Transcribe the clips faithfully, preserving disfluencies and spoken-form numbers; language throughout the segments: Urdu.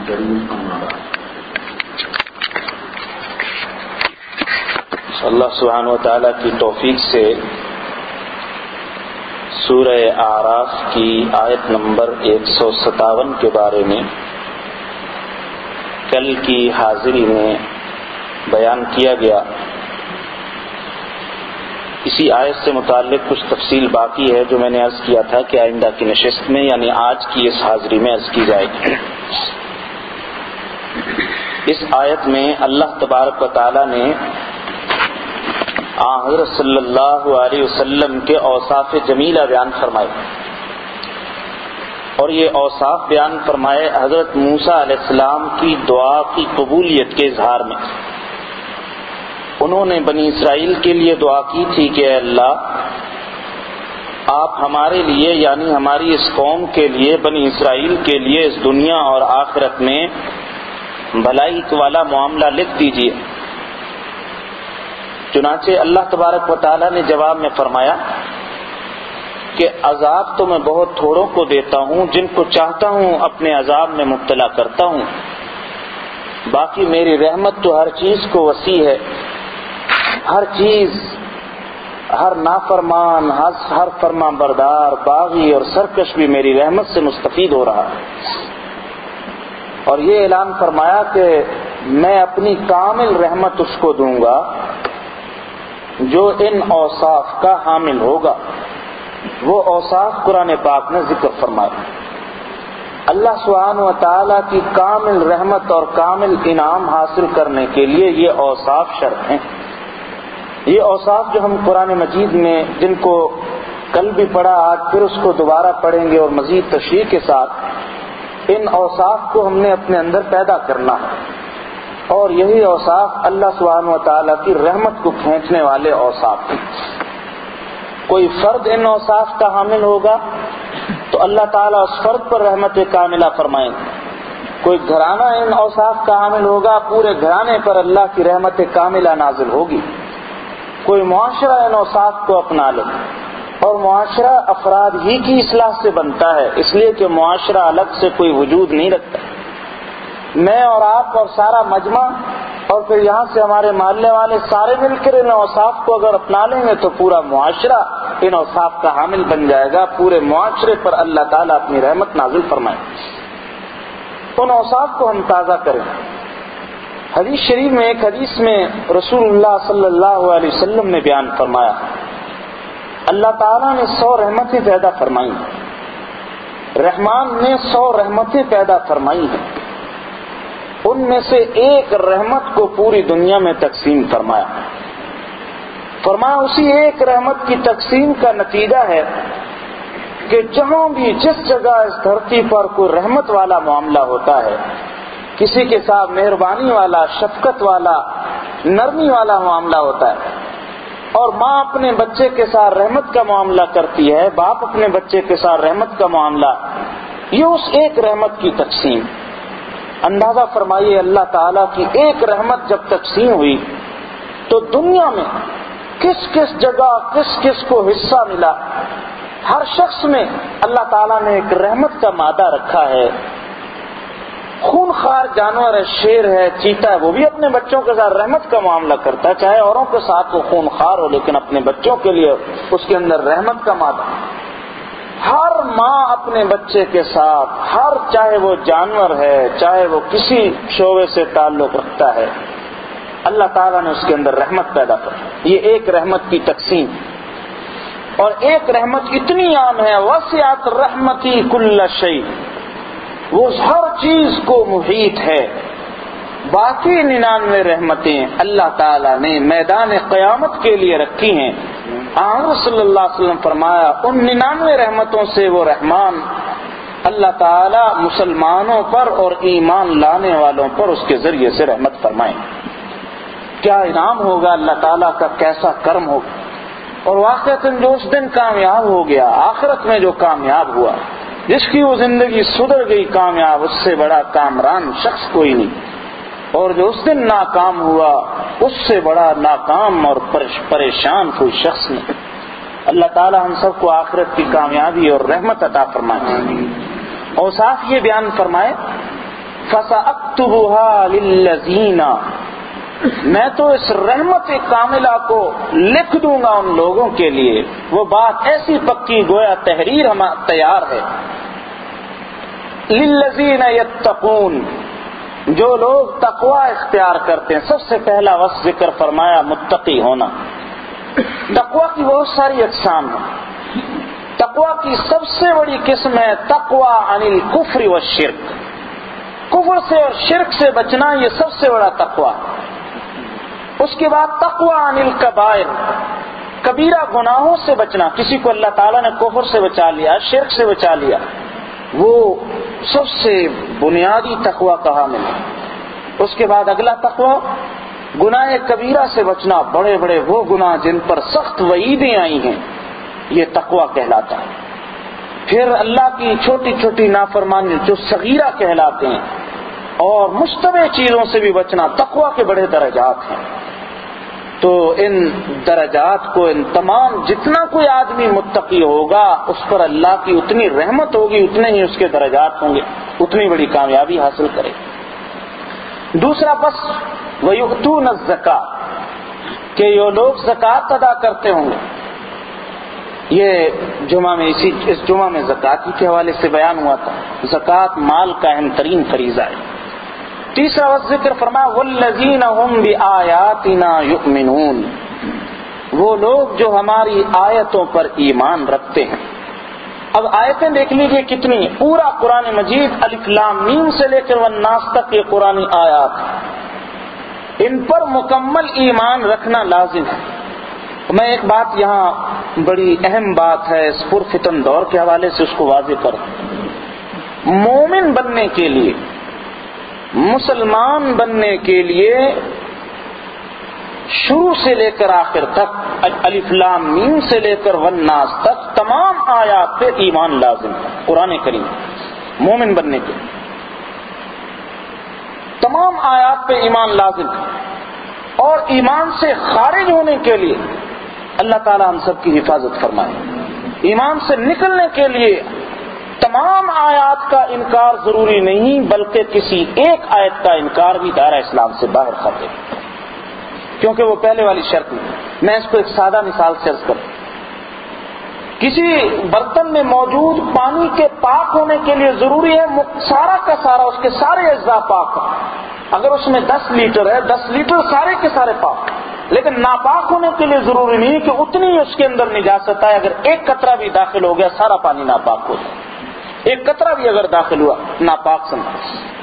الكريم أما بعد. اللہ سبحانہ و تعالیٰ کی توفیق سے سورہ اعراف کی آیت نمبر ایک سو ستاون کے بارے میں کل کی حاضری میں بیان کیا گیا. اسی آیت سے متعلق کچھ تفصیل باقی ہے جو میں نے عرض کیا تھا کہ آئندہ کی نشست میں یعنی آج کی اس حاضری میں عرض کی جائے گی. اس آیت میں اللہ تبارک و تعالیٰ نے آن حضرت صلی اللہ علیہ وسلم کے اوصاف جمیلہ بیان فرمائے، اور یہ اوصاف بیان فرمائے حضرت موسیٰ علیہ السلام کی دعا کی قبولیت کے اظہار میں. انہوں نے بنی اسرائیل کے لیے دعا کی تھی کہ اے اللہ آپ ہمارے لیے یعنی ہماری اس قوم کے لیے بنی اسرائیل کے لیے اس دنیا اور آخرت میں بھلائی والا معاملہ لکھ دیجیے. چنانچہ اللہ تبارک و تعالیٰ نے جواب میں فرمایا کہ عذاب تو میں بہت تھوڑوں کو دیتا ہوں، جن کو چاہتا ہوں اپنے عذاب میں مبتلا کرتا ہوں، باقی میری رحمت تو ہر چیز کو وسیع ہے. ہر چیز، ہر نافرمان، ہر فرمان بردار، باغی اور سرکش بھی میری رحمت سے مستفید ہو رہا ہے. اور یہ اعلان فرمایا کہ میں اپنی کامل رحمت اس کو دوں گا جو ان اوصاف کا حامل ہوگا. وہ اوصاف قرآن پاک نے ذکر فرمائے. اللہ سبحانہ و تعالیٰ کی کامل رحمت اور کامل انعام حاصل کرنے کے لیے یہ اوصاف شرط ہیں. یہ اوصاف جو ہم قرآن مجید میں جن کو کل بھی پڑھا، آج پھر اس کو دوبارہ پڑھیں گے اور مزید تشریح کے ساتھ، ان اوصاف کو ہم نے اپنے اندر پیدا کرنا ہے. اور یہی اوصاف اللہ سبحانہ و تعالیٰ کی رحمت کو کھینچنے والے اوصاف ہیں. کوئی فرد ان اوصاف کا حامل ہوگا تو اللہ تعالیٰ اس فرد پر رحمت کاملہ فرمائیں گے. کوئی گھرانہ ان اوصاف کا حامل ہوگا، پورے گھرانے پر اللہ کی رحمت کاملہ نازل ہوگی. کوئی معاشرہ ان اوصاف کو اپنا لے، اور معاشرہ افراد ہی کی اصلاح سے بنتا ہے، اس لیے کہ معاشرہ الگ سے کوئی وجود نہیں رکھتا. میں اور آپ اور سارا مجمع اور پھر یہاں سے ہمارے محلے والے سارے مل کر ان اوصاف کو اگر اپنا لیں گے تو پورا معاشرہ ان اوصاف کا حامل بن جائے گا. پورے معاشرے پر اللہ تعالیٰ اپنی رحمت نازل فرمائے. ان اوصاف کو ہم تازہ کریں. حدیث شریف میں ایک حدیث میں رسول اللہ صلی اللہ علیہ وسلم نے بیان فرمایا، اللہ تعالیٰ نے سو رحمتیں پیدا فرمائی. رحمان نے سو رحمتیں پیدا فرمائی ہیں، ان میں سے ایک رحمت کو پوری دنیا میں تقسیم فرمایا. فرمایا اسی ایک رحمت کی تقسیم کا نتیجہ ہے کہ جہاں بھی جس جگہ اس دھرتی پر کوئی رحمت والا معاملہ ہوتا ہے، کسی کے ساتھ مہربانی والا، شفقت والا، نرمی والا معاملہ ہوتا ہے، اور ماں اپنے بچے کے ساتھ رحمت کا معاملہ کرتی ہے، باپ اپنے بچے کے ساتھ رحمت کا معاملہ، یہ اس ایک رحمت کی تقسیم. اندازہ فرمائیے اللہ تعالیٰ کی ایک رحمت جب تقسیم ہوئی تو دنیا میں کس کس جگہ کس کس کو حصہ ملا. ہر شخص میں اللہ تعالیٰ نے ایک رحمت کا مادہ رکھا ہے. خونخوار جانور ہے، شیر ہے، چیتا ہے، وہ بھی اپنے بچوں کے ساتھ رحمت کا معاملہ کرتا ہے، چاہے اوروں کے ساتھ وہ خونخوار ہو لیکن اپنے بچوں کے لیے اس کے اندر رحمت کا مادہ. ہر ماں اپنے بچے کے ساتھ، ہر چاہے وہ جانور ہے چاہے وہ کسی شعبے سے تعلق رکھتا ہے، اللہ تعالیٰ نے اس کے اندر رحمت پیدا کر. یہ ایک رحمت کی تقسیم. اور ایک رحمت اتنی عام ہے، وسعت رحمتی کل شیء، وہ ہر چیز کو محیط ہے. باقی ننانوے رحمتیں اللہ تعالیٰ نے میدان قیامت کے لیے رکھی ہیں. آن صلی اللہ علیہ وسلم فرمایا ان ننانوے رحمتوں سے وہ رحمان اللہ تعالیٰ مسلمانوں پر اور ایمان لانے والوں پر اس کے ذریعے سے رحمت فرمائیں. کیا انعام ہوگا اللہ تعالیٰ کا، کیسا کرم ہوگا. اور واقعتاً جو اس دن کامیاب ہو گیا، آخرت میں جو کامیاب ہوا، جس کی وہ زندگی سدھر گئی کامیاب، اس سے بڑا کامران شخص کوئی نہیں. اور جو اس دن ناکام ہوا، اس سے بڑا ناکام اور پریشان کوئی شخص نہیں. اللہ تعالیٰ ہم سب کو آخرت کی کامیابی اور رحمت عطا فرمائے. اوصاف یہ بیان فرمائے، فَسَأَكْتُبُهَا لِلَّذِينَ، میں تو اس رحمت کاملہ کو لکھ دوں گا ان لوگوں کے لیے. وہ بات ایسی پکی گویا تحریر ہم تیار ہے. لِلَّذِينَ يَتَّقُونَ، جو لوگ تقوی اختیار کرتے ہیں. سب سے پہلا وصف ذکر فرمایا متقی ہونا. تقوی کی بہت ساری اقسام ہیں. تقوی کی سب سے بڑی قسم ہے تقوی عن الکفر والشرک. کفر سے اور شرک سے بچنا یہ سب سے بڑا تقوی. اس کے بعد تقوی عن الکبائر، کبیرہ گناہوں سے بچنا. کسی کو اللہ تعالیٰ نے کفر سے بچا لیا، شرک سے بچا لیا، وہ سب سے بنیادی تقوی کا حامل ہے. اس کے بعد اگلا تقوی گناہ کبیرہ سے بچنا، بڑے بڑے وہ گناہ جن پر سخت وعیدیں آئی ہیں، یہ تقوی کہلاتا ہے. پھر اللہ کی چھوٹی چھوٹی نافرمانی جو صغیرہ کہلاتے ہیں، اور مشتبہ چیزوں سے بھی بچنا تقوی کے بڑے درجات ہیں. تو ان درجات کو، ان تمام جتنا کوئی آدمی متقی ہوگا اس پر اللہ کی اتنی رحمت ہوگی، اتنے ہی اس کے درجات ہوں گے، اتنی بڑی کامیابی حاصل کرے. دوسرا بس وَيُؤْتُونَ الزَّكَاةَ، کہ یہ لوگ زکوٰۃ ادا کرتے ہوں گے. یہ جمعہ میں اسی اس جمعہ میں زکوٰۃ کے حوالے سے بیان ہوا تھا. زکوٰۃ مال کا اہم ترین فریضہ ہے. تیسرا وقت ذکر فرمایا وَالَّذِينَ هُمْ بِآيَاتِنَا يُؤْمِنُونَ، وہ لوگ جو ہماری آیتوں پر ایمان رکھتے ہیں. اب آیتیں دیکھ لیجئے کتنی ہیں. پورا قرآن مجید الف لام میم سے لے کر والناس تک یہ قرآنی آیات، ان پر مکمل ایمان رکھنا لازم ہے. میں ایک بات یہاں بڑی اہم بات ہے اس پرفتن دور کے حوالے سے اس کو واضح کروں. مومن بننے کے لیے، مسلمان بننے کے لیے شروع سے لے کر آخر تک، الف لام میم سے لے کر والناس تک تمام آیات پہ ایمان لازم ہے. قرآن کریم مومن بننے کے لیے تمام آیات پہ ایمان لازم ہے. اور ایمان سے خارج ہونے کے لیے اللہ تعالی ہم سب کی حفاظت فرمائے. ایمان سے نکلنے کے لیے تمام آیات کا انکار ضروری نہیں، بلکہ کسی ایک آیت کا انکار بھی دائرہ اسلام سے باہر خطرے، کیونکہ وہ پہلے والی شرط نہیں. میں اس کو ایک سادہ مثال سے عرض کروں. کسی برتن میں موجود پانی کے پاک ہونے کے لیے ضروری ہے سارا کا سارا اس کے سارے اجزاء پاک ہوں. اگر اس میں دس لیٹر ہے، دس لیٹر سارے کے سارے پاک. لیکن ناپاک ہونے کے لیے ضروری نہیں کہ اتنی اس کے اندر نجاست ہے. اگر ایک قطرہ بھی داخل ہو گیا سارا پانی ناپاک ہو جائے. ایک قطرہ بھی اگر داخل ہوا ناپاک سمجھو.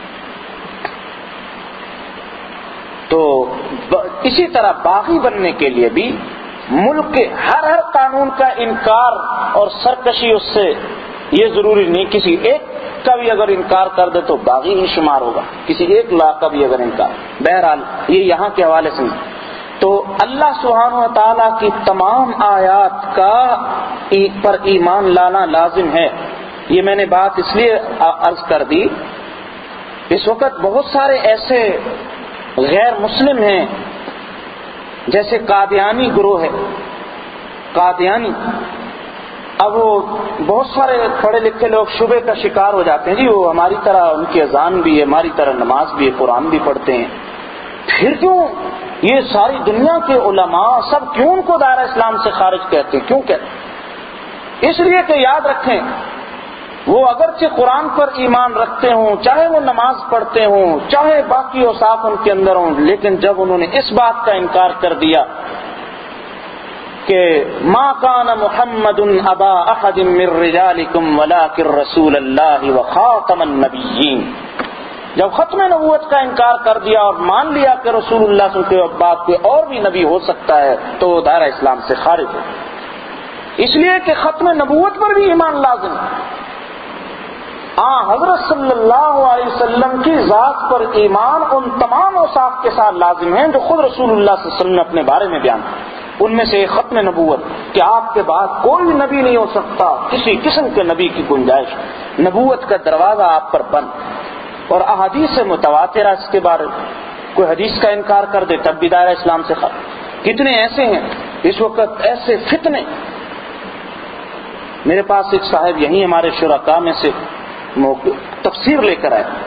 تو اسی طرح باغی بننے کے لیے بھی ملک کے ہر ہر قانون کا انکار اور سرکشی اس سے یہ ضروری نہیں. کسی ایک کا بھی اگر انکار کر دے تو باغی ہی شمار ہوگا، کسی ایک لا کا بھی اگر انکار. بہرحال یہ یہاں کے حوالے سے تو اللہ سبحانہ و تعالیٰ کی تمام آیات کا پر ایمان لانا لازم ہے. یہ میں نے بات اس لیے عرض کر دی، اس وقت بہت سارے ایسے غیر مسلم ہیں، جیسے قادیانی گروہ ہے. قادیانی اب وہ بہت سارے پڑھے لکھے لوگ شبہ کا شکار ہو جاتے ہیں، جی وہ ہماری طرح ان کی اذان بھی ہے، ہماری طرح نماز بھی ہے، قرآن بھی پڑھتے ہیں، پھر کیوں یہ ساری دنیا کے علماء سب کیوں ان کو دائرہ اسلام سے خارج کہتے ہیں؟ کیوں کہتے ہیں؟ اس لیے کہ یاد رکھیں وہ اگرچہ قرآن پر ایمان رکھتے ہوں، چاہے وہ نماز پڑھتے ہوں، چاہے باقی اوصاف ان کے اندر ہوں، لیکن جب انہوں نے اس بات کا انکار کر دیا کہ ما کان محمد ابا احد من رجالکم ولکن رسول اللہ وخاتم النبیین، جب ختم نبوت کا انکار کر دیا اور مان لیا کہ رسول اللہ صلی اللہ علیہ وسلم کے بعد کوئی اور بھی نبی ہو سکتا ہے تو وہ دائرہ اسلام سے خارج ہو. اس لیے کہ ختم نبوت پر بھی ایمان لازم ہے. ہاں حضرت صلی اللہ علیہ وسلم کی ذات پر ایمان ان تمام اوصاف کے ساتھ لازم ہیں جو خود رسول اللہ صلی اللہ علیہ وسلم نے اپنے بارے میں بیان کیا. ان میں سے ختم نبوت کہ آپ کے بعد کوئی نبی نہیں ہو سکتا، کسی قسم کے نبی کی گنجائش، نبوت کا دروازہ آپ پر بند. اور احادیث متواترہ اس کے بارے کوئی حدیث کا انکار کر دے تب بھی دائرہ اسلام سے خارج. کتنے ایسے ہیں اس وقت ایسے فتنے. میرے پاس ایک صاحب یہیں ہمارے شرکاء میں سے تفسیر لے کر آئے،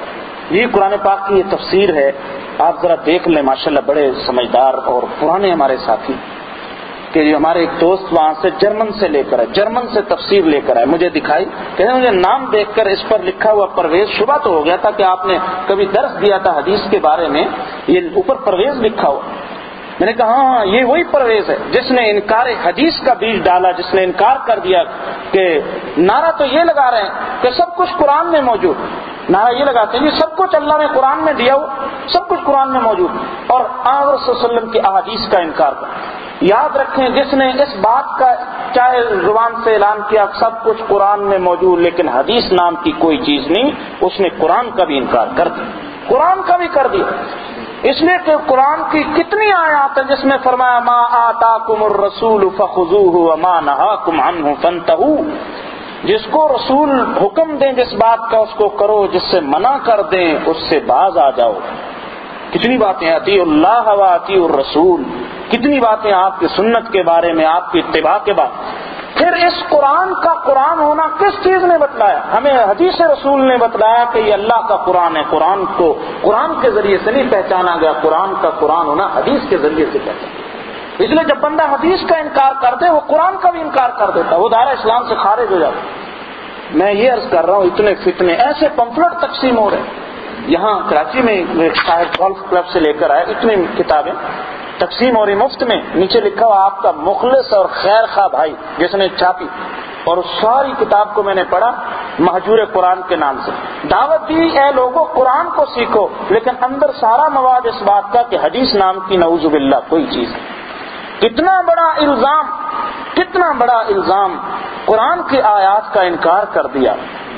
یہ قرآن پاک کی یہ تفسیر ہے، آپ ذرا دیکھ لیں، ماشاءاللہ بڑے سمجھدار اور پرانے ہمارے ساتھی، کہ جو ہمارے ایک دوست وہاں سے جرمن سے لے کر آئے، جرمن سے تفسیر لے کر آئے، مجھے دکھائی، کہتے مجھے نام دیکھ کر اس پر لکھا ہوا پرویز، شبہ تو ہو گیا تھا کہ آپ نے کبھی درس دیا تھا حدیث کے بارے میں، یہ اوپر پرویز لکھا ہوا۔ میں نے کہا ہاں یہ وہی پرویز ہے جس نے انکار حدیث کا بیج ڈالا، جس نے انکار کر دیا کہ نعرہ تو یہ لگا رہے ہیں کہ سب کچھ قرآن میں موجود، نعرہ یہ لگاتے ہیں یہ سب کچھ اللہ نے قرآن میں دیا ہو، سب کچھ قرآن میں موجود، اور آن صلی اللہ علیہ وسلم کی احادیث کا انکار کر۔ یاد رکھیں جس نے اس بات کا چاہے زبان سے اعلان کیا سب کچھ قرآن میں موجود لیکن حدیث نام کی کوئی چیز نہیں، اس نے قرآن کا بھی انکار کر دیا، قرآن کا بھی کر دیا۔ اس لیے کہ قرآن کی کتنی آیات ہیں جس میں فرمایا ما آتاکم الرسول فخذوہ وما نہاکم عنہ فانتہوا، جس کو رسول حکم دیں جس بات کا اس کو کرو، جس سے منع کر دیں اس سے باز آ جاؤ۔ کتنی باتیں اطیعوا اللہ و اطیعوا الرسول، کتنی باتیں آپ کی سنت کے بارے میں، آپ کی اتباع کے بارے میں۔ پھر اس قرآن کا قرآن ہونا کس چیز نے بتلایا؟ ہمیں حدیث رسول نے بتلایا کہ یہ اللہ کا قرآن ہے، قرآن کو قرآن کے ذریعے سے نہیں پہچانا گیا، قرآن کا قرآن ہونا حدیث کے ذریعے سے پہچانا۔ اس لیے جب بندہ حدیث کا انکار کر دے وہ قرآن کا بھی انکار کر دیتا، وہ دائرہ اسلام سے خارج ہو جاتا۔ میں یہ عرض کر رہا ہوں اتنے فتنے ایسے پمفلٹ تقسیم ہو رہے ہیں، یہاں کراچی میں ایک صاحب گولف کلب سے لے کر آئے، اتنی کتابیں تقسیم ہو رہی مفت میں، نیچے لکھا ہوا آپ کا مخلص اور خیر خواہ بھائی جس نے چھاپی، اور اس ساری کتاب کو میں نے پڑھا مہجور قرآن کے نام سے۔ دعوت دی اے لوگوں قرآن کو سیکھو، لیکن اندر سارا مواد اس بات کا کہ حدیث نام کی نعوذ باللہ کوئی چیز ہے۔ کتنا بڑا الزام، کتنا بڑا الزام، قرآن کی آیات کا انکار کر دیا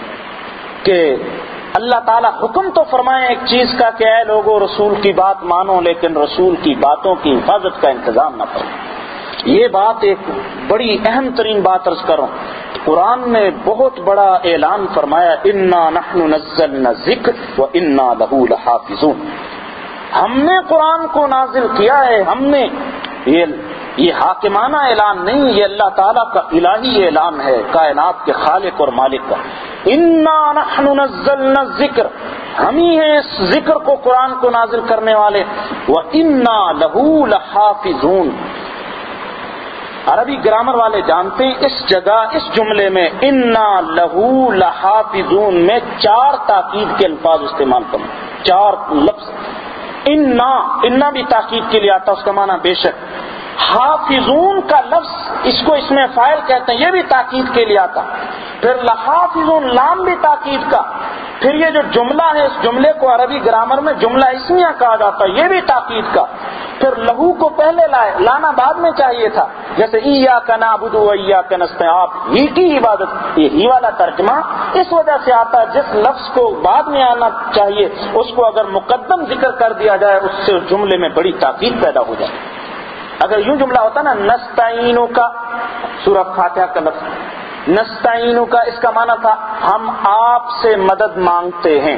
کہ اللہ تعالیٰ حکم تو فرمائے ایک چیز کا کہ اے لوگوں رسول کی بات مانو، لیکن رسول کی باتوں کی حفاظت کا انتظام نہ کرو۔ یہ بات ایک بڑی اہم ترین بات عرض کروں، قرآن نے بہت بڑا اعلان فرمایا انا نحن نزلنا الذکر وانا لہ لحافظون، ہم نے قرآن کو نازل کیا ہے، ہم نے، یہ یہ حاکمانہ اعلان نہیں، یہ اللہ تعالیٰ کا الہی اعلان ہے، کائنات کے خالق اور مالک کا۔ انا نحن نزلنا الذکر، ہم ہی ہیں اس ذکر کو قرآن کو نازل کرنے والے، وانا لہ لحافظون۔ عربی گرامر والے جانتے ہیں اس جگہ اس جملے میں انا لہ لحافظون میں چار تاکید کے الفاظ استعمال کریں، چار لفظ۔ انا انا بھی تاکید کے لیے آتا، اس کا معنی بے شک۔ حافظون کا لفظ اس کو اس میں فاعل کہتے ہیں، یہ بھی تاکید کے لیے آتا۔ پھر لحافظون لام بھی تاکید کا، پھر یہ جو جملہ ہے اس جملے کو عربی گرامر میں جملہ اسمیہ کہا جاتا ہے، یہ بھی تاکید کا۔ پھر لہو کو پہلے لائے، لانا بعد میں چاہیے تھا، جیسے ایاک نعبد و ایاک نستعین، آپ ہی کی عبادت، یہ ہی والا ترجمہ اس وجہ سے آتا ہے جس لفظ کو بعد میں آنا چاہیے اس کو اگر مقدم ذکر کر دیا جائے اس سے جملے میں بڑی تاکید پیدا ہو جائے۔ اگر یوں جملہ ہوتا نا نستعینو کا، سورہ فاتحہ کا لفظ نستعینو کا، اس کا معنی تھا ہم آپ سے مدد مانگتے ہیں،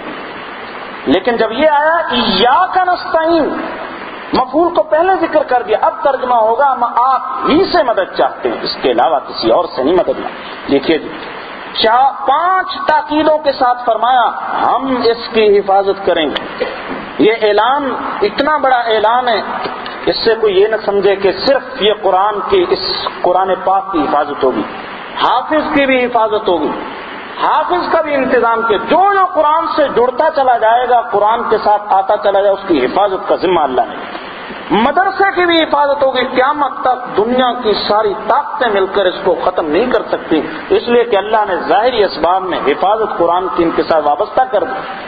لیکن جب یہ آیا ایاک نستعین، مفعول کو پہلے ذکر کر دیا، اب ترجمہ ہوگا ہم آپ ہی سے مدد چاہتے ہیں، اس کے علاوہ کسی اور سے نہیں مدد مانگتے۔ دیکھیے چار پانچ تاکیدوں کے ساتھ فرمایا ہم اس کی حفاظت کریں گے۔ یہ اعلان اتنا بڑا اعلان ہے، اس سے کوئی یہ نہ سمجھے کہ صرف یہ قرآن کی، اس قرآن پاک کی حفاظت ہوگی، حافظ کی بھی حفاظت ہوگی، حافظ کا بھی انتظام کیا، جو جو قرآن سے جڑتا چلا جائے گا، قرآن کے ساتھ آتا چلا جائے، اس کی حفاظت کا ذمہ اللہ نے۔ مدرسے کی بھی حفاظت ہوگی، قیامت تک دنیا کی ساری طاقتیں مل کر اس کو ختم نہیں کر سکتی، اس لیے کہ اللہ نے ظاہری اسباب میں حفاظت قرآن کی ان کے ساتھ وابستہ کر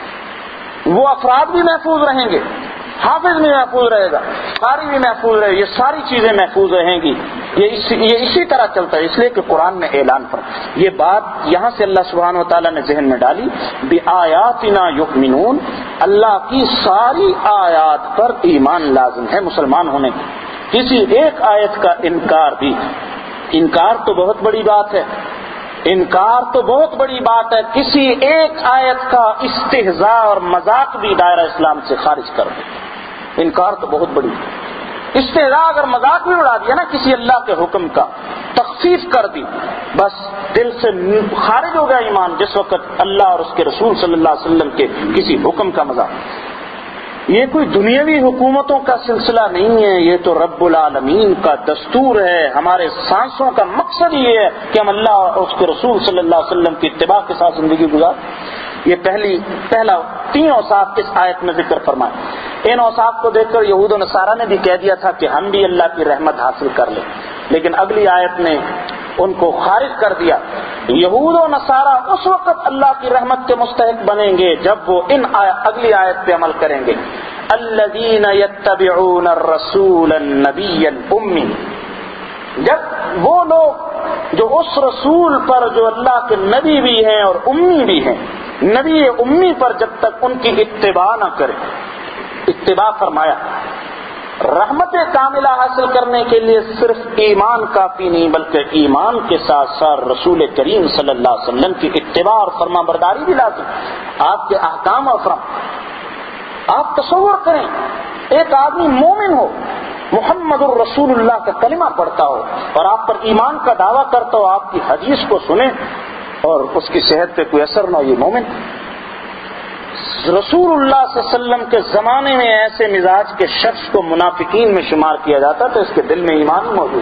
دی۔ وہ افراد بھی محفوظ رہیں گے، حافظ بھی محفوظ رہے گا، قاری بھی محفوظ رہے گا، یہ ساری چیزیں محفوظ رہیں گی۔ یہ اسی, یہ اسی طرح چلتا ہے، اس لیے کہ قرآن نے اعلان فرمایا۔ یہ بات یہاں سے اللہ سبحانہ و تعالیٰ نے ذہن میں ڈالی، بِآیاتنا یؤمنون، اللہ کی ساری آیات پر ایمان لازم ہے مسلمان ہونے کی، کسی ایک آیت کا انکار بھی، انکار تو بہت بڑی بات ہے، انکار تو بہت بڑی بات ہے، کسی ایک آیت کا استہزاء اور مذاق بھی دائرہ اسلام سے خارج کر دے، انکار تو بہت بڑی۔ استہزاء اگر مذاق بھی اڑا دیا نا کسی اللہ کے حکم کا، تخفیف کر دی، بس دل سے خارج ہو گیا ایمان جس وقت اللہ اور اس کے رسول صلی اللہ علیہ وسلم کے کسی حکم کا مذاق۔ یہ کوئی دنیاوی حکومتوں کا سلسلہ نہیں ہے، یہ تو رب العالمین کا دستور ہے۔ ہمارے سانسوں کا مقصد یہ ہے کہ ہم اللہ اور اس کے رسول صلی اللہ علیہ وسلم کی اتباع کے ساتھ زندگی گزار۔ یہ پہلی پہلا تین اوصاف اس آیت میں ذکر فرمائے۔ ان اوصاف کو دیکھ کر یہود و نصارہ نے بھی کہہ دیا تھا کہ ہم بھی اللہ کی رحمت حاصل کر لیں، لیکن اگلی آیت نے ان کو خارج کر دیا۔ یہود و نصارہ اس وقت اللہ کی رحمت کے مستحق بنیں گے جب وہ ان اگلی آیت پہ عمل کریں گے، الذین یتبعون الرسول النبی الامی، جب وہ لوگ جو اس رسول پر جو اللہ کے نبی بھی ہیں اور امی بھی ہیں، نبی امی پر جب تک ان کی اتباع نہ کریں۔ اتباع فرمایا رحمت کاملہ حاصل کرنے کے لیے صرف ایمان کافی نہیں، بلکہ ایمان کے ساتھ ساتھ رسول کریم صلی اللہ علیہ وسلم کی اتباع اور فرما برداری بھی لازم۔ آپ کے احکام اور فرم آپ تصور کریں، ایک آدمی مومن ہو، محمد الرسول اللہ کا کلمہ پڑھتا ہو اور آپ پر ایمان کا دعویٰ کرتا ہو، آپ کی حدیث کو سنیں اور اس کی صحت پہ کوئی اثر نہ ہو، یہ مومن۔ رسول اللہ صلی اللہ علیہ وسلم کے زمانے میں ایسے مزاج کے شخص کو منافقین میں شمار کیا جاتا تو اس کے دل میں ایمان موجود۔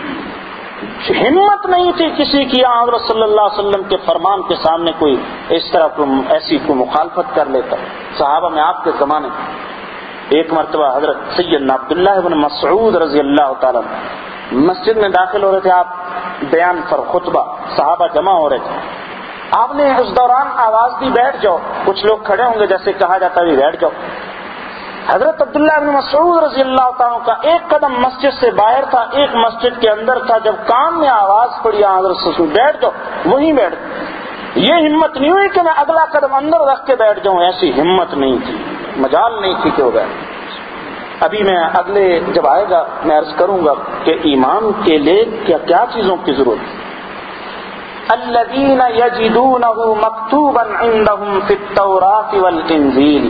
ہمت نہیں تھی کسی کی حضرت صلی اللہ علیہ وسلم کے فرمان کے سامنے کوئی اس طرح کو ایسی کوئی مخالفت کر لیتا۔ صحابہ میں آپ کے زمانے ایک مرتبہ حضرت سیدنا عبداللہ بن مسعود رضی اللہ تعالیٰ مسجد میں داخل ہو رہے تھے، آپ بیان پر خطبہ، صحابہ جمع ہو رہے تھے، آپ نے اس دوران آواز دی بیٹھ جاؤ، کچھ لوگ کھڑے ہوں گے جیسے کہا جاتا ہے بیٹھ جاؤ۔ حضرت عبداللہ بن مسعود رضی اللہ تعالیٰ کا ایک قدم مسجد سے باہر تھا، ایک مسجد کے اندر تھا، جب کان میں آواز پڑی حضرت سے بیٹھ جاؤ، وہیں بیٹھ۔ یہ ہمت نہیں ہوئی کہ میں اگلا قدم اندر رکھ کے بیٹھ جاؤں، ایسی ہمت نہیں تھی، مجال نہیں تھی کہ وہ بیٹھ۔ ابھی میں اگلے جب آئے گا میں عرض کروں گا کہ ایمان کے لیے کیا کیا چیزوں کی ضرورت ہے۔ الذین یجدونہ مکتوبا عندہم فی التوراۃ والانجیل،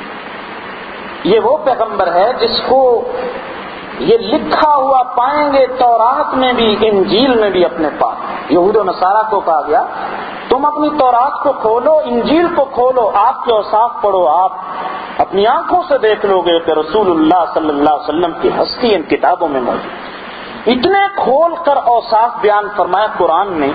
یہ وہ پیغمبر ہے جس کو یہ لکھا ہوا پائیں گے تورات میں بھی، انجیل میں بھی اپنے پاس۔ یہود و نصارہ کو کہا گیا تم اپنی تورات کو کھولو، انجیل کو کھولو، آپ کے اوصاف پڑھو، آپ اپنی آنکھوں سے دیکھ لو گے کہ رسول اللہ صلی اللہ علیہ وسلم کی ہستی ان کتابوں میں موجود۔ اتنے کھول کر اوصاف بیان فرمایا قرآن نے،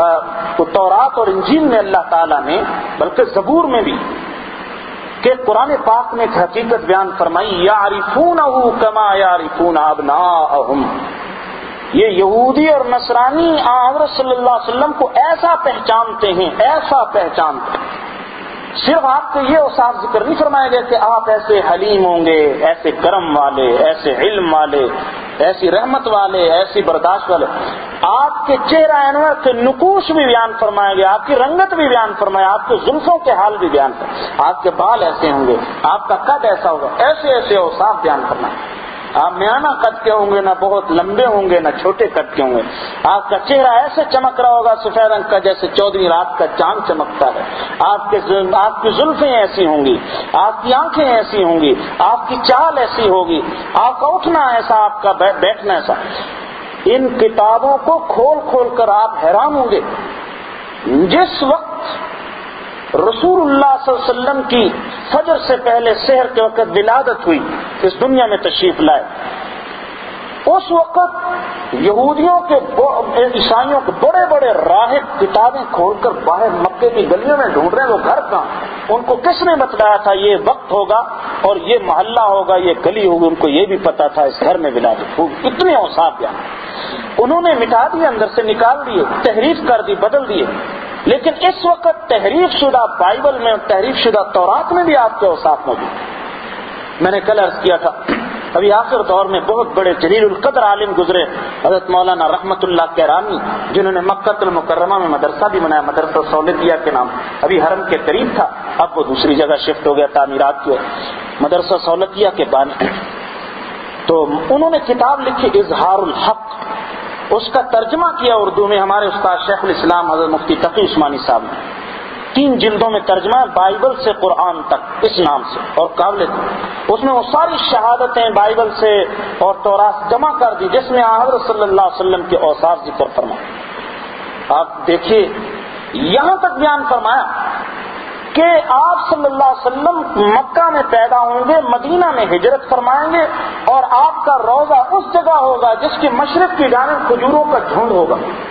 تورات اور انجیل میں اللہ تعالیٰ نے، بلکہ زبور میں بھی، کہ قرآن پاک نے ایک حقیقت بیان فرمائی، یعرفونہ کما یعرفون ابناءہم، یہ یہودی اور نصرانی حضرت صلی اللہ علیہ وسلم کو ایسا پہچانتے ہیں، ایسا پہچانتے ہیں۔ صرف آپ کو یہ اوصاف ذکر نہیں فرمایا گیا کہ آپ ایسے حلیم ہوں گے، ایسے کرم والے، ایسے علم والے، ایسی رحمت والے، ایسی برداشت والے، آپ کے چہرہ انور کے نقوش بھی بیان فرمایا گیا، آپ کی رنگت بھی بیان فرمایا، آپ کے زلفوں کے حال بھی بیان فرمایا، آپ کے بال ایسے ہوں گے، آپ کا قد ایسا ہوگا، ایسے ایسے اوصاف بیان فرمایا۔ آپ میانہ قد کے ہوں گے، نہ بہت لمبے ہوں گے، نہ چھوٹے قد کے ہوں گے، آپ کا چہرہ ایسے چمک رہا ہوگا سفید رنگ کا جیسے چودہویں رات کا چاند چمکتا ہے، آپ کے آپ کی زلفیں ایسی ہوں گی، آپ کی آنکھیں ایسی ہوں گی، آپ کی چال ایسی ہوگی، آپ کا اٹھنا ایسا، آپ کا بیٹھنا ایسا۔ ان کتابوں کو کھول کھول کر آپ حیران ہوں گے۔ جس وقت رسول اللہ صلی اللہ علیہ وسلم کی فجر سے پہلے سحر کے وقت ولادت ہوئی، اس دنیا میں تشریف لائے، اس وقت یہودیوں کے عیسائیوں کے بڑے بڑے راہب کتابیں کھول کر باہر مکے کی گلیوں میں ڈھونڈ رہے ہیں، وہ گھر کہاں؟ ان کو کس نے بتلایا تھا یہ وقت ہوگا اور یہ محلہ ہوگا، یہ گلی ہوگی؟ ان کو یہ بھی پتا تھا اس گھر میں ولادت ہوگی۔ اتنے اوصاف بیان انہوں نے مٹا دیے، اندر سے نکال دیے، تحریف کر دی، بدل دیے۔ لیکن اس وقت تحریف شدہ بائبل میں، تحریف شدہ تورات میں بھی آپ کے اوصاف موجود۔ میں نے کل عرض کیا تھا، ابھی آخر دور میں بہت بڑے جلیل القدر عالم گزرے، حضرت مولانا رحمت اللہ کیرانی، جنہوں نے مکہ المکرمہ میں مدرسہ بھی بنایا، مدرسہ سولتیہ کے نام، ابھی حرم کے قریب تھا، اب وہ دوسری جگہ شفٹ ہو گیا، تعمیرات کی، مدرسہ سولتیہ کے بانی۔ تو انہوں نے کتاب لکھی اظہار الحق، اس کا ترجمہ کیا اردو میں ہمارے استاد شیخ الاسلام حضرت مفتی تقی عثمانی صاحب نے۔ تین جلدوں میں ترجمہ ہے بائبل سے قرآن تک اس نام سے اور قابل، اس میں وہ ساری شہادتیں بائبل سے اور تورات جمع کر دی جس میں حضرت صلی اللہ علیہ وسلم کے اوصاف ذکر فرمائے۔ آپ دیکھیے یہاں تک بیان فرمایا کہ آپ صلی اللہ علیہ وسلم مکہ میں پیدا ہوں گے، مدینہ میں ہجرت فرمائیں گے، اور آپ کا روضہ اس جگہ ہوگا جس کی مشرق کی جانب کھجوروں کا جھنڈ ہوگا،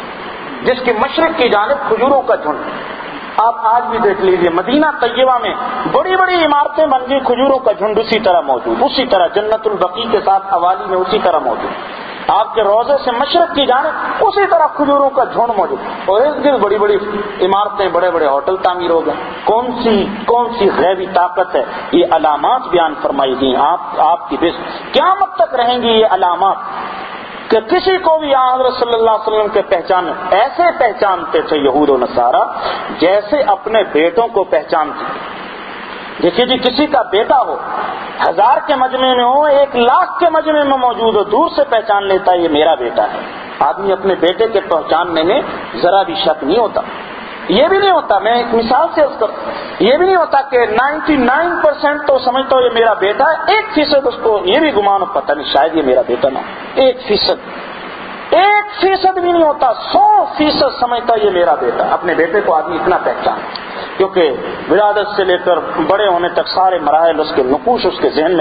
جس کی مشرق کی جانب کھجوروں کا جھنڈ۔ آپ آج بھی دیکھ لیجئے مدینہ طیبہ میں بڑی بڑی عمارتیں بن گئی، کھجوروں کا جھنڈ اسی طرح موجود، اسی طرح جنت البقیع کے ساتھ حوالی میں اسی طرح موجود، آپ کے روضے سے مشرق کی جانب اسی طرح کھجوروں کا جھنڈ موجود، اور ارد گرد بڑی بڑی عمارتیں، بڑے بڑے ہوٹل تعمیر ہو گئے۔ کون سی کون سی غیبی طاقت ہے؟ یہ علامات بیان فرمائی گئی آپ آپ کی بس قیامت تک رہیں گی یہ علامات، کہ کسی کو بھی حضرت صلی اللہ علیہ وسلم کے پہچان ایسے پہچانتے تھے یہود و نصارہ جیسے اپنے بیٹوں کو پہچانتے تھے۔ دیکھیے جی، کسی کا بیٹا ہو، ہزار کے مجمع میں ہو، ایک لاکھ کے مجمع میں موجود ہو، دور سے پہچان لیتا ہے یہ میرا بیٹا ہے۔ آدمی اپنے بیٹے کے پہچاننے میں ذرا بھی شک نہیں ہوتا۔ یہ بھی نہیں ہوتا، میں ایک مثال سے اس کر یہ بھی نہیں ہوتا کہ نائنٹی نائن پرسینٹ تو سمجھتا ہوں یہ میرا بیٹا ہے، ایک فیصد اس کو یہ بھی گمان ہو پتہ نہیں شاید یہ میرا بیٹا نہ ہو، ایک فیصد ایک فیصد بھی نہیں ہوتا، سو فیصد سمجھتا یہ میرا بیٹا۔ اپنے بیٹے کو آدمی اتنا پہچان، کیونکہ ولادت سے لے کر بڑے ہونے تک سارے مراحل اس کے نقوش اس کے ذہن میں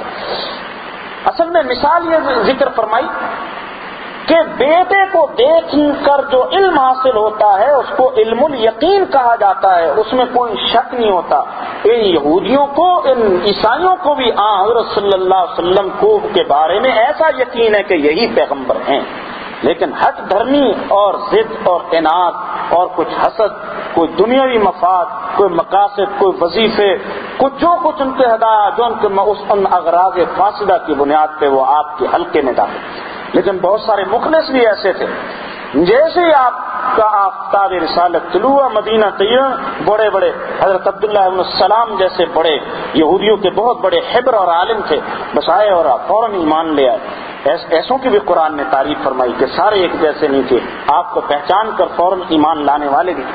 پیوست۔ اصل میں مثال یہ ذکر فرمائی کہ بیٹے کو دیکھ کر جو علم حاصل ہوتا ہے اس کو علم الیقین کہا جاتا ہے، اس میں کوئی شک نہیں ہوتا۔ ان یہودیوں کو، ان عیسائیوں کو بھی آن حضرت صلی اللہ علیہ وسلم کو کے بارے میں ایسا یقین ہے کہ یہی پیغمبر ہیں، لیکن ہٹ دھرمی اور ضد اور اناد اور کچھ حسد، کوئی دنیاوی مفاد، کوئی مقاصد، کوئی وظیفے، کچھ جو کچھ ان کے ہدایات جو ان کے ان اغراض فاسدہ کی بنیاد پہ وہ آپ کے حلقے میں داخل۔ لیکن بہت سارے مخلص بھی ایسے تھے، جیسے ہی آپ کا آفتاب رسالت طلوع مدینہ طیبہ، بڑے بڑے حضرت عبداللہ ابن السلام جیسے بڑے یہودیوں کے بہت بڑے حبر اور عالم تھے، بس آئے اور فوراً ایمان لے آئے۔ ایسوں کی بھی قرآن نے تعریف فرمائی کہ سارے ایک جیسے نہیں تھے، آپ کو پہچان کر فوراً ایمان لانے والے بھی۔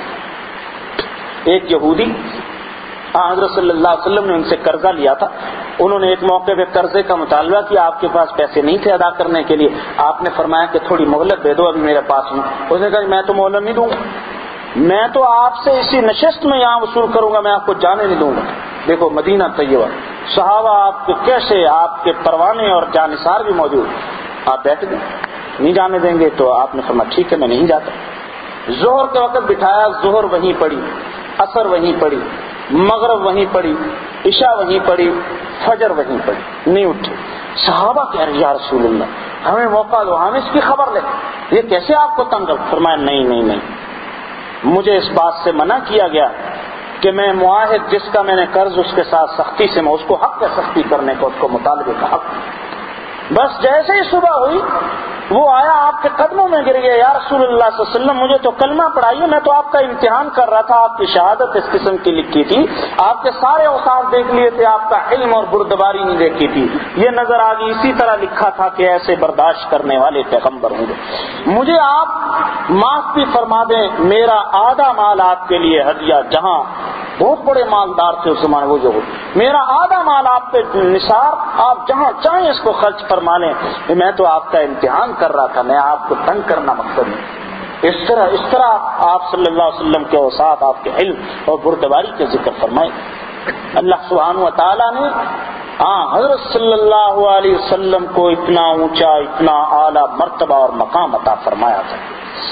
ایک یہودی حضرت صلی اللہ علیہ وسلم نے ان سے قرضہ لیا تھا، انہوں نے ایک موقع پہ قرضے کا مطالبہ کیا، آپ کے پاس پیسے نہیں تھے ادا کرنے کے لیے، آپ نے فرمایا کہ تھوڑی مہلت دے دو، ابھی میرے پاس ہوں۔ اس نے کہا میں تو مہلت نہیں دوں گا، میں تو آپ سے اسی نشست میں یہاں وصول کروں گا، میں آپ کو جانے نہیں دوں گا۔ دیکھو مدینہ طیبہ، صحابہ آپ کے کیسے، آپ کے پروانے اور جانثار بھی موجود، آپ بیٹھ گئے نہیں جانے دیں گے، تو آپ نے فرمایا ٹھیک ہے میں نہیں جاتا۔ ظہر کے وقت بٹھایا، ظہر وہیں پڑی، عصر وہیں پڑی، مغرب وہیں پڑی، عشاء وہیں پڑی، فجر وہیں پڑی، نہیں اٹھے۔ صحابہ کہہ رہے یا رسول اللہ ہمیں موقع دو، ہم اس کی خبر لیں، یہ کیسے آپ کو تنگ کر؟ فرمایا نہیں نہیں نہیں، مجھے اس بات سے منع کیا گیا کہ میں معاہد جس کا میں نے قرض اس کے ساتھ سختی سے، میں اس کو حق ہے سختی کرنے کا، اس کو مطالبے کا حق۔ بس جیسے ہی صبح ہوئی وہ آیا آپ کے قدموں میں گر گیا، یا رسول اللہ صلی اللہ علیہ وسلم مجھے تو کلمہ پڑھائیے، میں تو آپ کا امتحان کر رہا تھا، آپ کی شہادت اس قسم کی لکھی تھی، آپ کے سارے اوصاف دیکھ لیے تھے، آپ کا علم اور بردباری نہیں دیکھی تھی، یہ نظر آ گئی، اسی طرح لکھا تھا کہ ایسے برداشت کرنے والے پیغمبر ہوں گے، مجھے آپ معاف بھی فرما دیں، میرا آدھا مال آپ کے لیے ہدیہ، جہاں بہت بڑے مالدار تھے اس زمانے وہ جو، میرا آدھا مال آپ پہ نثار، آپ جہاں چاہیں اس کو خرچ فرما لیں، میں تو آپ کا امتحان کر رہا تھا، میں آپ کو تنگ کرنا مقصد نہیں۔ اس طرح اس طرح آپ صلی اللہ علیہ وسلم کے اوصاف، آپ کے علم اور بردباری کے ذکر فرمائے۔ اللہ سبحانہ و تعالیٰ نے ہاں حضرت صلی اللہ علیہ وسلم کو اتنا اونچا، اتنا اعلیٰ مرتبہ اور مقام عطا فرمایا تھا۔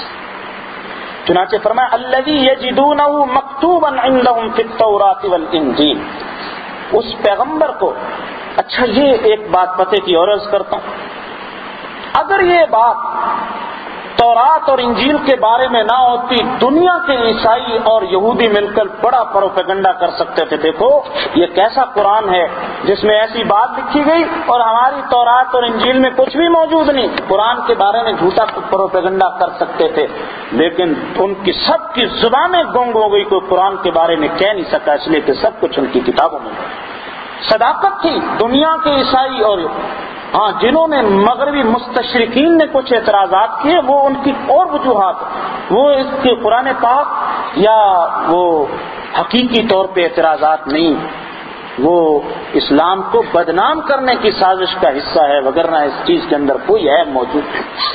چنانچہ فرمایا الذی یجدونہ مکتوبا عندہم فی التوراۃ والانجیل، اس پیغمبر کو۔ اچھا یہ ایک بات پتے کی اور عرض کرتا ہوں، اگر یہ بات تورات اور انجیل کے بارے میں نہ ہوتی، دنیا کے عیسائی اور یہودی مل کر بڑا پروپیگنڈا کر سکتے تھے، دیکھو یہ کیسا قرآن ہے جس میں ایسی بات لکھی گئی اور ہماری تورات اور انجیل میں کچھ بھی موجود نہیں، قرآن کے بارے میں جھوٹا پروپیگنڈا کر سکتے تھے، لیکن ان کی سب کی زبانیں گنگ ہو گئی، کوئی قرآن کے بارے میں کہہ نہیں سکا، اس لیے کہ سب کچھ ان کی کتابوں میں صداقت تھی۔ دنیا کے عیسائی اور ہاں جنہوں نے مغربی مستشرقین نے کچھ اعتراضات کیے، وہ ان کی اور وجوہات، وہ اس کے قرآن پاک یا وہ حقیقی طور پہ اعتراضات نہیں، وہ اسلام کو بدنام کرنے کی سازش کا حصہ ہے، وگرنہ اس چیز کے اندر کوئی عیب موجود نہیں۔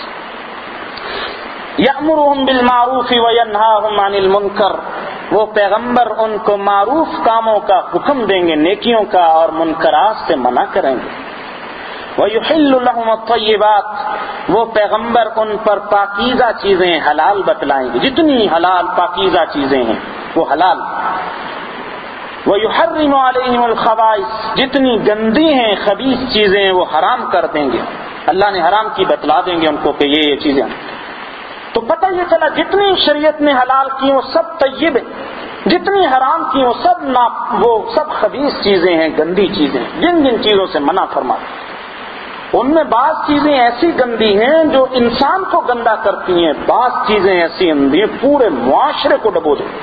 یأمرهم بالمعروف وینہاہم عن المنکر، وہ پیغمبر ان کو معروف کاموں کا حکم دیں گے، نیکیوں کا، اور منکرات سے منع کریں گے۔ وَيُحِلُّ لَهُمُ الطَّيِّبَاتِ، وہ پیغمبر ان پر پاکیزہ چیزیں حلال بتلائیں گے، جتنی حلال پاکیزہ چیزیں ہیں وہ حلال۔ وَيُحَرِّمُ عَلَيْهِمُ الْخَبَائِثَ، جتنی گندی ہیں خبیث چیزیں وہ حرام کر دیں گے، اللہ نے حرام کی بتلا دیں گے ان کو کہ یہ یہ چیزیں۔ تو پتہ یہ چلا جتنی شریعت نے حلال کی وہ سب طیب ہیں، جتنی حرام کی وہ سب نا وہ سب خبیث چیزیں ہیں، گندی چیزیں، جن جن چیزوں سے منع فرما۔ ان میں بعض چیزیں ایسی گندی ہیں جو انسان کو گندا کرتی ہیں، بعض چیزیں ایسی گندی ہیں پورے معاشرے کو ڈبو دیں۔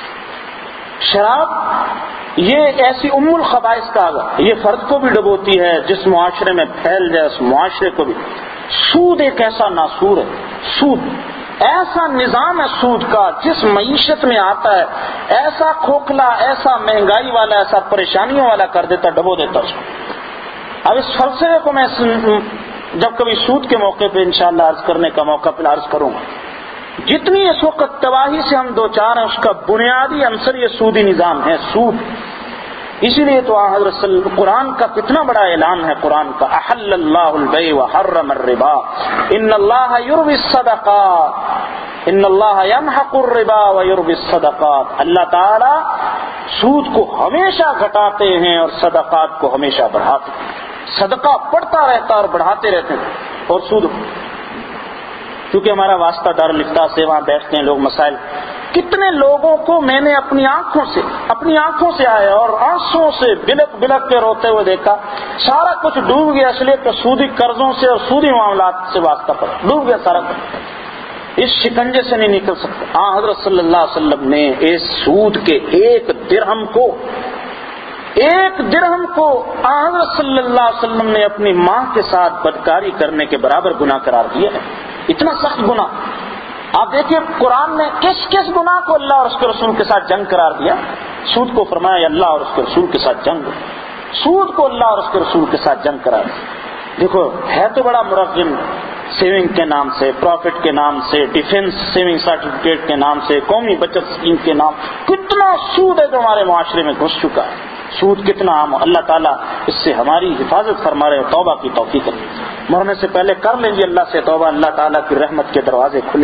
شراب یہ ایسی ام الخبائث کہا گیا، یہ فرد کو بھی ڈبوتی ہے، جس معاشرے میں پھیل جائے اس معاشرے کو بھی۔ سود ایک ایسا ناسور ہے، سود ایسا نظام ہے سود کا جس معیشت میں آتا ہے ایسا کھوکھلا، ایسا مہنگائی والا، ایسا پریشانیوں والا کر دیتا، ڈبو دیتا اس کو۔ اب اس فلسفے کو میں جب کبھی سود کے موقع پہ انشاءاللہ عرض کرنے کا موقع پہ عرض کروں گا، جتنی اس وقت تباہی سے ہم دو چار ہیں اس کا بنیادی عنصر یہ سودی نظام ہے، سود۔ اسی لیے تو حضرت صلی قرآن کا کتنا بڑا اعلان ہے، قرآن کا احل اللہ البیع وحرم الربا ان اللہ یربی الصدقات ان اللہ یمحق الربا ویربی الصدقات، اللہ تعالی سود کو ہمیشہ گھٹاتے ہیں اور صدقات کو ہمیشہ بڑھاتے ہیں، صدقہ بڑھتا رہتا اور بڑھاتے رہتے ہیں، اور سود کیونکہ ہمارا واسطہ دارالفتاء سے وہاں بیٹھتے ہیں لوگ مسائل، کتنے لوگوں کو میں نے اپنی آنکھوں سے اپنی آنکھوں سے آئے اور آنسوں سے بلک بلک کے روتے ہوئے دیکھا، سارا کچھ ڈوب گیا اس لیے کہ سودی قرضوں سے اور سودی معاملات سے واسطہ پڑا، ڈوب گیا سارا کچھ، اس شکنجے سے نہیں نکل سکتے۔ ہاں حضرت صلی اللہ علیہ وسلم نے اس سود کے ایک درہم کو ایک درہم کو حضرت صلی اللہ علیہ وسلم نے اپنی ماں کے ساتھ بدکاری کرنے کے برابر گناہ قرار دیا ہے، اتنا سخت گناہ۔ آپ دیکھیے قرآن نے کس کس گناہ کو اللہ اور اس کے رسول کے ساتھ جنگ قرار دیا، سود کو فرمایا اللہ اور اس کے رسول کے ساتھ جنگ، سود کو اللہ اور اس کے رسول کے ساتھ جنگ قرار دیا۔ دیکھو ہے تو بڑا مرغم، سیونگ کے نام سے، پروفٹ کے نام سے، ڈیفنس سیونگ سرٹیفکیٹ کے نام سے، قومی بچت اسکیم کے نام، کتنا سود ہے جو ہمارے معاشرے میں گھس چکا ہے، سود کتنا عام۔ اللہ تعالیٰ اس سے ہماری حفاظت فرما رہے، توبہ کی توفیق ہے، مرنے سے پہلے کر لیں گے اللہ سے توبہ، اللہ تعالیٰ کی رحمت کے دروازے کھلے۔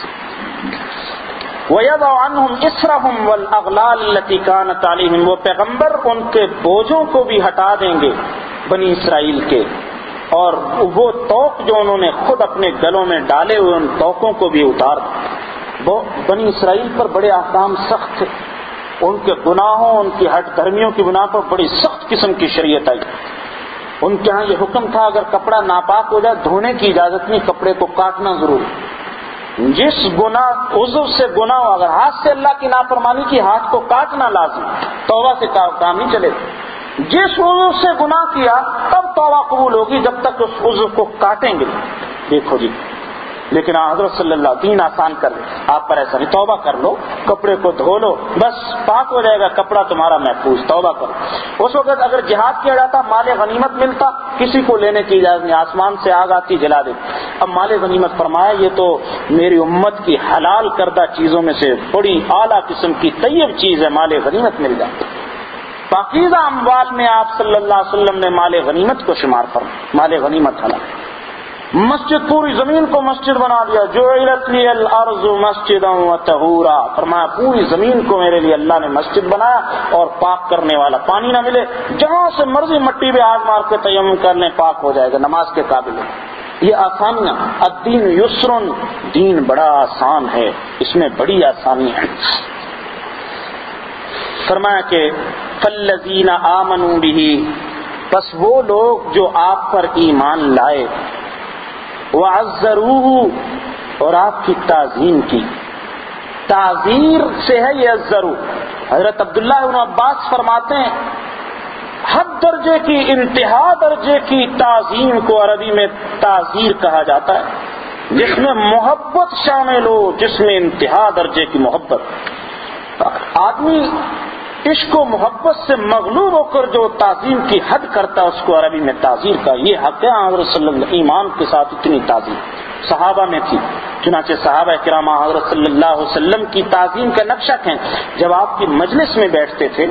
وَيَضَعُ عَنْهُمْ إِصْرَهُمْ وَالْأَغْلَالَ الَّتِي كَانَتْ عَلَيْهِمْ، وہ پیغمبر ان کے بوجھوں کو بھی ہٹا دیں گے بنی اسرائیل کے، اور وہ توق جو انہوں نے خود اپنے گلوں میں ڈالے ہوئے ان توقوں کو بھی اتار دیں۔ بنی اسرائیل پر بڑے احکام سخت تھے، ان کے گناہوں، ان کی ہٹ دھرمیوں کی بنا پر بڑی سخت قسم کی شریعت آئی۔ ان کے ہاں یہ حکم تھا اگر کپڑا ناپاک ہو جائے دھونے کی اجازت نہیں، کپڑے کو کاٹنا ضروری۔ جس گناہ عضو سے گناہ ہو، اگر ہاتھ سے اللہ کی نافرمانی کی، ہاتھ کو کاٹنا لازم، توبہ سے کام نہیں چلے گا۔ جس عضو سے گناہ کیا تب توبہ قبول ہوگی، جب تک اس عضو کو کاٹیں گے۔ دیکھو جی، لیکن حضرت صلی اللہ دین آسان کر دے، آپ پر ایسا نہیں، توبہ کر لو، کپڑے کو دھو لو، بس پاک ہو جائے گا کپڑا تمہارا محفوظ، توبہ کرو۔ اس وقت اگر جہاد کیا جاتا، مال غنیمت ملتا، کسی کو لینے کی اجازت نہیں، آسمان سے آگ آتی جلا دے۔ اب مال غنیمت فرمایا یہ تو میری امت کی حلال کردہ چیزوں میں سے بڑی اعلیٰ قسم کی طیب چیز ہے، مال غنیمت مل جاتا۔ پاکیزہ اموال میں آپ صلی اللہ علیہ وسلم نے مال غنیمت کو شمار فرمایا، مال غنیمت حلال۔ مسجد، پوری زمین کو مسجد بنا دیا، جعلت لی الارض مسجدا وطہورا، فرمایا پوری زمین کو میرے لیے اللہ نے مسجد بنایا اور پاک کرنے والا، پانی نہ ملے جہاں سے مرضی مٹی پہ ہاتھ مار کے تیمم کر لیں پاک ہو جائے گا، نماز کے قابل ہے۔ یہ آسانیاں، الدین یسر، دین بڑا آسان ہے، اس میں بڑی آسانی ہے۔ فرمایا کہ فالذین آمنوا بہ، بس وہ لوگ جو آپ پر ایمان لائے، وَعَزَّرُوهُ، اور آپ کی تعظیم کی، تعزیر سے ہے یہ عزرو۔ حضرت عبداللہ بن عباس فرماتے ہیں حد درجے کی، انتہا درجے کی تعظیم کو عربی میں تعزیر کہا جاتا ہے، جس میں محبت شامل ہو، جس میں انتہا درجے کی محبت۔ آدمی آدمی عشق و محبت سے مغلوب ہو کر جو تعظیم کی حد کرتا ہے اس کو عربی میں تعظیم کا یہ حق ہے. حضرت صلی اللہ علیہ وسلم ایمان کے ساتھ اتنی تعظیم صحابہ میں تھی. چنانچہ صحابہ کرام حضرت صلی اللہ علیہ وسلم کی تعظیم کا نقشہ کہیں جب آپ کی مجلس میں بیٹھتے تھے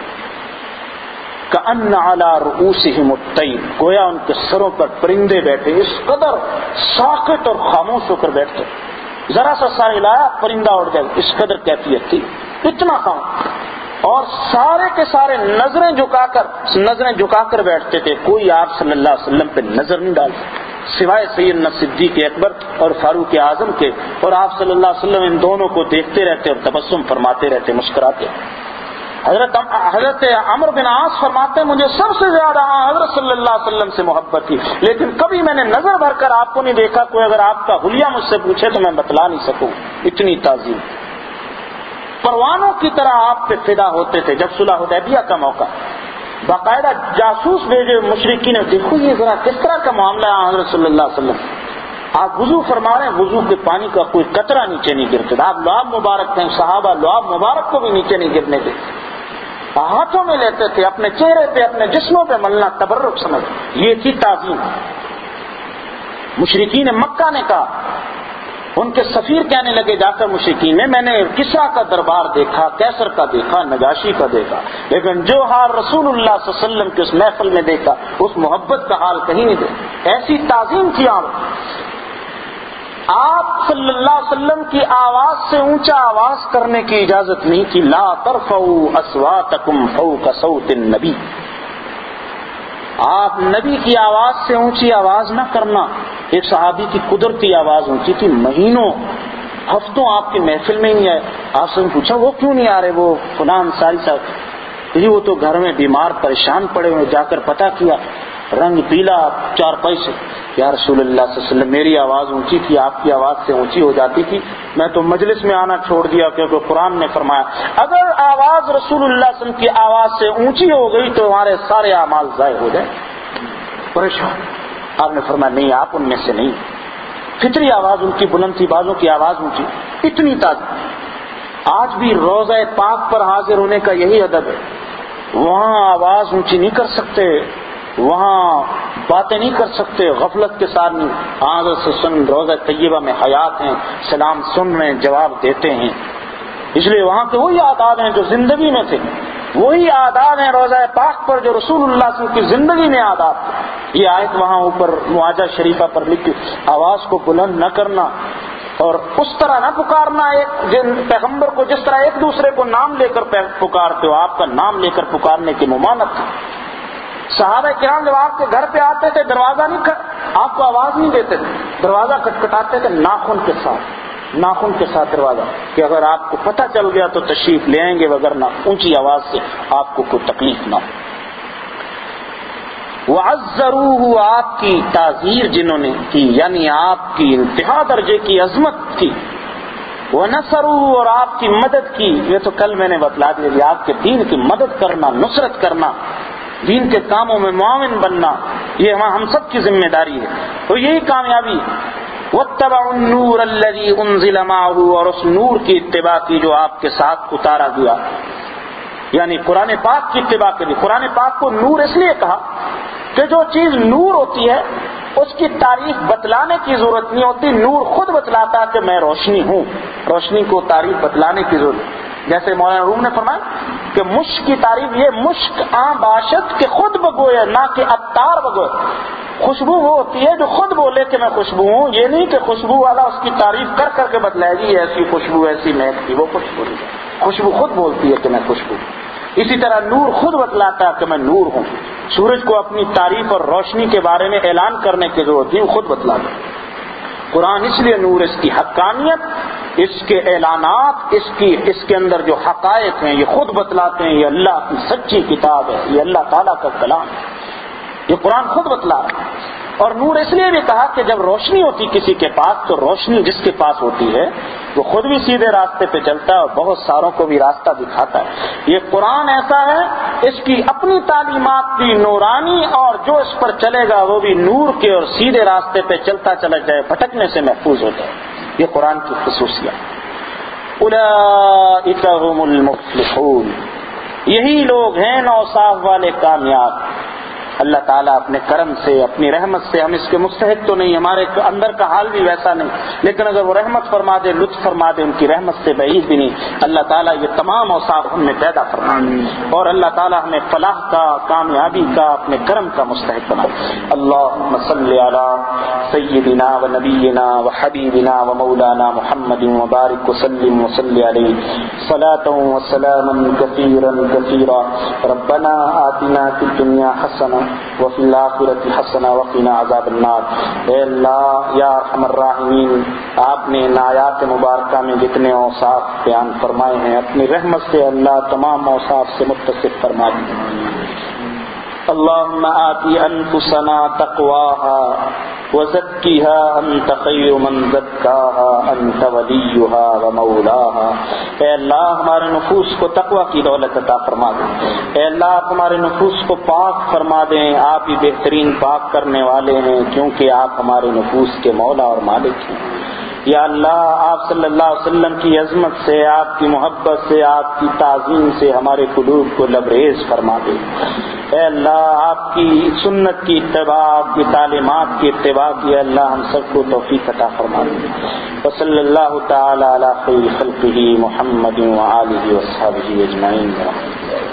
کأن علی رؤوسہم الطیر، گویا ان کے سروں پر پرندے بیٹھے، اس قدر ساکت اور خاموش ہو کر بیٹھتے، ذرا سا سا ہلایا پرندہ اڑ جائے، اس قدر کیفیت تھی، اتنا خاموش. اور سارے کے سارے نظریں جھکا کر نظریں جھکا کر بیٹھتے تھے، کوئی آپ صلی اللہ علیہ وسلم پہ نظر نہیں ڈالتا سوائے سیدنا صدیق اکبر اور فاروق اعظم کے، اور آپ صلی اللہ علیہ وسلم ان دونوں کو دیکھتے رہتے اور تبسم فرماتے رہتے، مسکراتے. حضرت حضرت عمرو بن عاص فرماتے ہیں مجھے سب سے زیادہ حضرت صلی اللہ علیہ وسلم سے محبت تھی، لیکن کبھی میں نے نظر بھر کر آپ کو نہیں دیکھا، کوئی اگر آپ کا حلیہ مجھ سے پوچھے تو میں بتلا نہیں سکوں، اتنی تعظیم. پروانوں کی طرح آپ پہ فدا ہوتے تھے. جب صلح حدیبیہ کا موقع باقاعدہ جاسوس بھیجے مشرکین نے، دیکھو یہ ذرا کس طرح کا معاملہ ہے حضرت صلی اللہ علیہ وسلم، آپ وضو فرما رہے ہیں، وضو کے پانی کا کوئی قطرہ نیچے نہیں گرتے، آپ لعاب مبارک تھے، صحابہ لعاب مبارک کو بھی نیچے نہیں گرنے دے، ہاتھوں میں لیتے تھے، اپنے چہرے پہ اپنے جسموں پہ ملنا تبرک سمجھ. یہ تھی تعظیم. مشرکین مکہ نے کہا، ان کے سفیر کہنے لگے جا کر مشرکین میں میں نے کسرا کا دربار دیکھا، کیسر کا دیکھا، نجاشی کا دیکھا، لیکن جو حال رسول اللہ صلی اللہ علیہ وسلم کے اس محفل میں دیکھا اس محبت کا حال کہیں نہیں دیکھا. ایسی تعظیم تھی. آپ صلی اللہ علیہ وسلم کی آواز سے اونچا آواز کرنے کی اجازت نہیں تھی. لا ترفعوا اصواتکم فوق صوت النبی، آپ نبی کی آواز سے اونچی آواز نہ کرنا. ایک صحابی کی قدرتی آواز اونچی تھی، مہینوں ہفتوں آپ کی محفل میں ہی نہیں آئے. آپ سے پوچھا وہ کیوں نہیں آ رہے، وہ فلاں انصاری صاحب، وہ تو گھر میں بیمار پریشان پڑے ہوئے. جا کر پتہ کیا، رنگ پیلا چار پیسے. یا رسول اللہ صلی اللہ علیہ وسلم میری آواز اونچی تھی، آپ کی آواز سے اونچی ہو جاتی تھی، میں تو مجلس میں آنا چھوڑ دیا کیونکہ قرآن نے فرمایا اگر آواز رسول اللہ صلی اللہ علیہ وسلم کی آواز سے اونچی ہو گئی تو ہمارے سارے اعمال ضائع ہو جائیں. پریشان. آپ نے فرمایا نہیں، آپ ان میں سے نہیں. فطری آواز ان کی بلند تھی، بازوں کی آواز اونچی. اتنی تازہ. آج بھی روضہ پاک پر حاضر ہونے کا یہی ادب ہے. وہاں آواز اونچی نہیں کر سکتے، وہاں باتیں نہیں کر سکتے، غفلت کے ساتھ نہیں. حضرت صلی اللہ علیہ وسلم روضہ طیبہ میں حیات ہیں، سلام سن رہے ہیں، جواب دیتے ہیں. اس لیے وہاں کے وہی آداب ہیں جو زندگی میں تھے، وہی آداب ہیں روضہ پاک پر جو رسول اللہ صلی اللہ علیہ وسلم کی زندگی میں آداب تھے. یہ آیت وہاں اوپر معاجہ شریفہ پر لکھی، آواز کو بلند نہ کرنا اور اس طرح نہ پکارنا ایک جن پیغمبر کو جس طرح ایک دوسرے کو نام لے کر پکارتے ہو، آپ کا نام لے کر پکارنے کی ممانعت تھی. صحابہ کرام جب آپ کے گھر پہ آتے تھے دروازہ نہیں کر آپ کو آواز نہیں دیتے تھے، دروازہ کٹکھٹاتے تھے ناخن کے ساتھ، ناخن کے ساتھ دروازہ، کہ اگر آپ کو پتہ چل گیا تو تشریف لے آئیں گے، وگرنہ اونچی آواز سے آپ کو کوئی تکلیف نہ ہو. وَعَزَّرُوهُ، آپ کی تعزیر جنہوں نے کی یعنی آپ کی انتہا درجے کی عظمت تھی. وَنَصَرُوهُ، اور آپ کی مدد کی. یہ تو کل میں نے بتلا دیا، آپ کے دین کی مدد کرنا، نصرت کرنا، دین کے کاموں میں معاون بننا، یہ ہم سب کی ذمہ داری ہے. تو یہی کامیابی. وَاتَّبَعُوا النُّورَ الَّذِي أُنزِلَ مَعَهُ، اور اس نور کی اتباع کی جو آپ کے ساتھ اتارا گیا، یعنی قرآن پاک کی اتباع کے لیے. قرآن پاک کو نور اس لیے کہا کہ جو چیز نور ہوتی ہے اس کی تعریف بتلانے کی ضرورت نہیں ہوتی، نور خود بتلاتا ہے کہ میں روشنی ہوں. روشنی کو تعریف بتلانے کی ضرورت. جیسے مولانا روم نے فرمایا کہ مشک کی تعریف یہ مشک آن باشد کہ خود بگوئے، نہ کہ عطار بگوئے. خوشبو وہ ہوتی ہے جو خود بولے کہ میں خوشبو ہوں، یہ نہیں کہ خوشبو والا اس کی تعریف کر کر کے بتلائے گی ایسی خوشبو ایسی مہک کی، وہ خوشبو نہیں. خوشبو خود بولتی ہے کہ میں خوشبو. اسی طرح نور خود بتلاتا ہے کہ میں نور ہوں. سورج کو اپنی تعریف اور روشنی کے بارے میں اعلان کرنے کی ضرورت نہیں، خود بتلاتا. قرآن اس لیے نور، اس کی حقانیت، اس کے اعلانات، اس کی اس کے اندر جو حقائق ہیں یہ خود بتلاتے ہیں. یہ اللہ کی سچی کتاب ہے، یہ اللہ تعالیٰ کا کلام ہے، یہ قرآن خود بتلا رہا ہے. اور نور اس لیے بھی کہا کہ جب روشنی ہوتی کسی کے پاس تو روشنی جس کے پاس ہوتی ہے وہ خود بھی سیدھے راستے پہ چلتا ہے اور بہت ساروں کو بھی راستہ دکھاتا ہے. یہ قرآن ایسا ہے، اس کی اپنی تعلیمات بھی نورانی، اور جو اس پر چلے گا وہ بھی نور کے اور سیدھے راستے پہ چلتا چلا جائے، بھٹکنے سے محفوظ ہو جائے. یہ قرآن کی خصوصیت. اولئک هم المفلحون، یہی لوگ ہیں اوصاف والے کامیاب۔ اللہ تعالیٰ اپنے کرم سے، اپنی رحمت سے، ہم اس کے مستحق تو نہیں، ہمارے اندر کا حال بھی ویسا نہیں، لیکن اگر وہ رحمت فرما دے، لطف فرما دے، ان کی رحمت سے بعید بھی نہیں، اللہ تعالیٰ یہ تمام اوصاف ہم میں پیدا فرما دے اور اللہ تعالیٰ ہمیں فلاح کا، کامیابی کا، اپنے کرم کا مستحق بنا۔ اللہم صلی علی سیدنا و نبینا و حبیبنا و مولانا محمد وبارک وسلم وصلی علیہ صلاۃ و سلاما کثیرا کثیرا۔ ربنا آتنا فی الدنیا حسنہ وفی الآخرۃ حسنہ وقنا عذاب النار۔ اے اللہ یا ارحم الراحمین، آپ نے ان آیات مبارکہ میں جتنے اوصاف بیان فرمائے ہیں اپنی رحمت سے اللہ تمام اوصاف سے متصف فرما دیجیے۔ اللہم آتی انفسنا تقواها وزکیها انت خیر من زکاها انت ولیها ومولاها۔ اے اللہ ہمارے نفوس کو تقوی کی دولت عطا فرما دیں، اے اللہ آپ ہمارے نفوس کو پاک فرما دیں، آپ ہی بہترین پاک کرنے والے ہیں کیونکہ آپ ہمارے نفوس کے مولا اور مالک ہیں۔ یا اللہ آپ صلی اللہ علیہ وسلم کی عظمت سے، آپ کی محبت سے، آپ کی تعظیم سے ہمارے قلوب کو لبریز فرما دے۔ اے اللہ آپ کی سنت کی اتباع، آپ کی تعلیمات کی اتباع کی اللہ ہم سب کو توفیق عطا فرما دے۔ وصلی اللہ تعالی علی خیر خلقہ محمد وآلہ وصحبہ اجمعین۔